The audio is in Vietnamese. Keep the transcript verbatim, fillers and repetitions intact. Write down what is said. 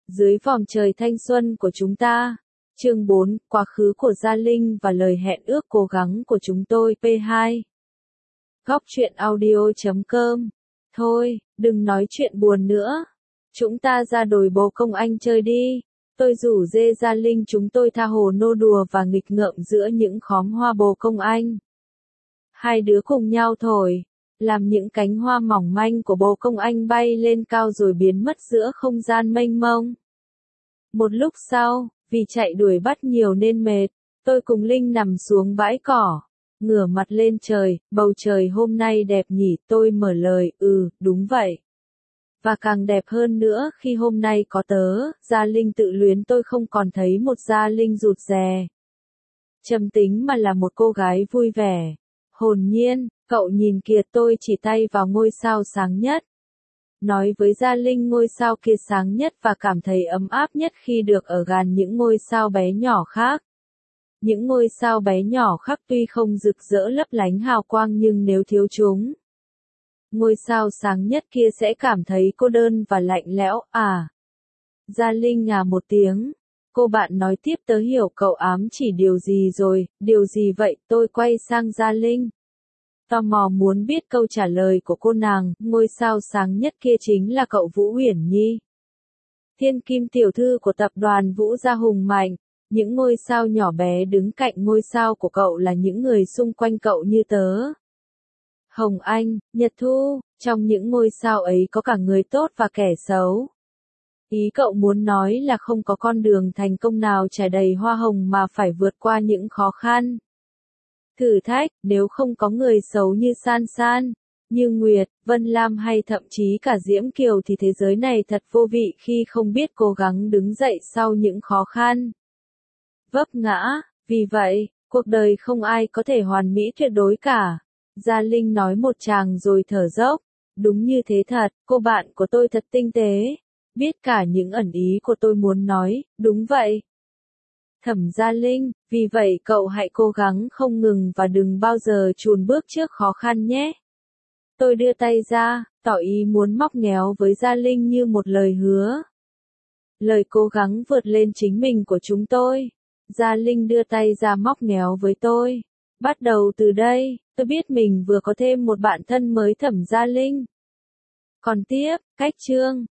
Dưới vòm trời thanh xuân của chúng ta. Chương bốn, quá khứ của Gia Linh và lời hẹn ước cố gắng của chúng tôi. pê hai. Góc truyện audio chấm com. Thôi, đừng nói chuyện buồn nữa. Chúng ta ra đồi bồ công anh chơi đi. Tôi rủ dê Gia Linh chúng tôi tha hồ nô đùa và nghịch ngợm giữa những khóm hoa bồ công anh. Hai đứa cùng nhau thổi, làm những cánh hoa mỏng manh của bồ công anh bay lên cao rồi biến mất giữa không gian mênh mông. Một lúc sau, vì chạy đuổi bắt nhiều nên mệt, tôi cùng Linh nằm xuống bãi cỏ, ngửa mặt lên trời, bầu trời hôm nay đẹp nhỉ, tôi mở lời, ừ, đúng vậy. Và càng đẹp hơn nữa khi hôm nay có tớ, Gia Linh tự luyến tôi không còn thấy một Gia Linh rụt rè. Trầm tính mà là một cô gái vui vẻ, hồn nhiên, cậu nhìn kìa, tôi chỉ tay vào ngôi sao sáng nhất. Nói với Gia Linh ngôi sao kia sáng nhất và cảm thấy ấm áp nhất khi được ở gần những ngôi sao bé nhỏ khác. Những ngôi sao bé nhỏ khác tuy không rực rỡ lấp lánh hào quang nhưng nếu thiếu chúng, ngôi sao sáng nhất kia sẽ cảm thấy cô đơn và lạnh lẽo, à. Gia Linh à một tiếng. Cô bạn nói tiếp, tớ hiểu cậu ám chỉ điều gì rồi, điều gì vậy, tôi quay sang Gia Linh. Tò mò muốn biết câu trả lời của cô nàng, ngôi sao sáng nhất kia chính là cậu Vũ Uyển Nhi. Thiên kim tiểu thư của tập đoàn Vũ gia hùng mạnh, những ngôi sao nhỏ bé đứng cạnh ngôi sao của cậu là những người xung quanh cậu như tớ. Hồng Anh, Nhật Thu, trong những ngôi sao ấy có cả người tốt và kẻ xấu. Ý cậu muốn nói là không có con đường thành công nào trải đầy hoa hồng mà phải vượt qua những khó khăn, thử thách, nếu không có người xấu như San San, như Nguyệt, Vân Lam hay thậm chí cả Diễm Kiều thì thế giới này thật vô vị khi không biết cố gắng đứng dậy sau những khó khăn, vấp ngã. Vì vậy, cuộc đời không ai có thể hoàn mỹ tuyệt đối cả. Gia Linh nói một tràng rồi thở dốc. Đúng như thế thật, cô bạn của tôi thật tinh tế, biết cả những ẩn ý của tôi muốn nói, đúng vậy. Thẩm Gia Linh, vì vậy cậu hãy cố gắng không ngừng và đừng bao giờ chùn bước trước khó khăn nhé. Tôi đưa tay ra, tỏ ý muốn móc ngoéo với Gia Linh như một lời hứa. Lời cố gắng vượt lên chính mình của chúng tôi. Gia Linh đưa tay ra móc ngoéo với tôi. Bắt đầu từ đây, tôi biết mình vừa có thêm một bạn thân mới, Thẩm Gia Linh. Còn tiếp, cách chương.